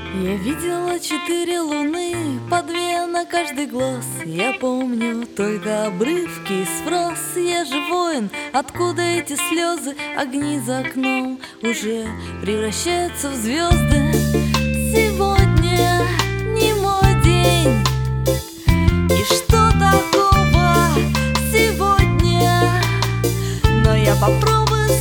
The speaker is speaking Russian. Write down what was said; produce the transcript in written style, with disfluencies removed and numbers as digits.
Я видела 4 луны, по 2 на каждый глаз. Я помню только обрывки из фраз. Я же воин, откуда эти слезы? Огни за окном уже превращаются в звезды.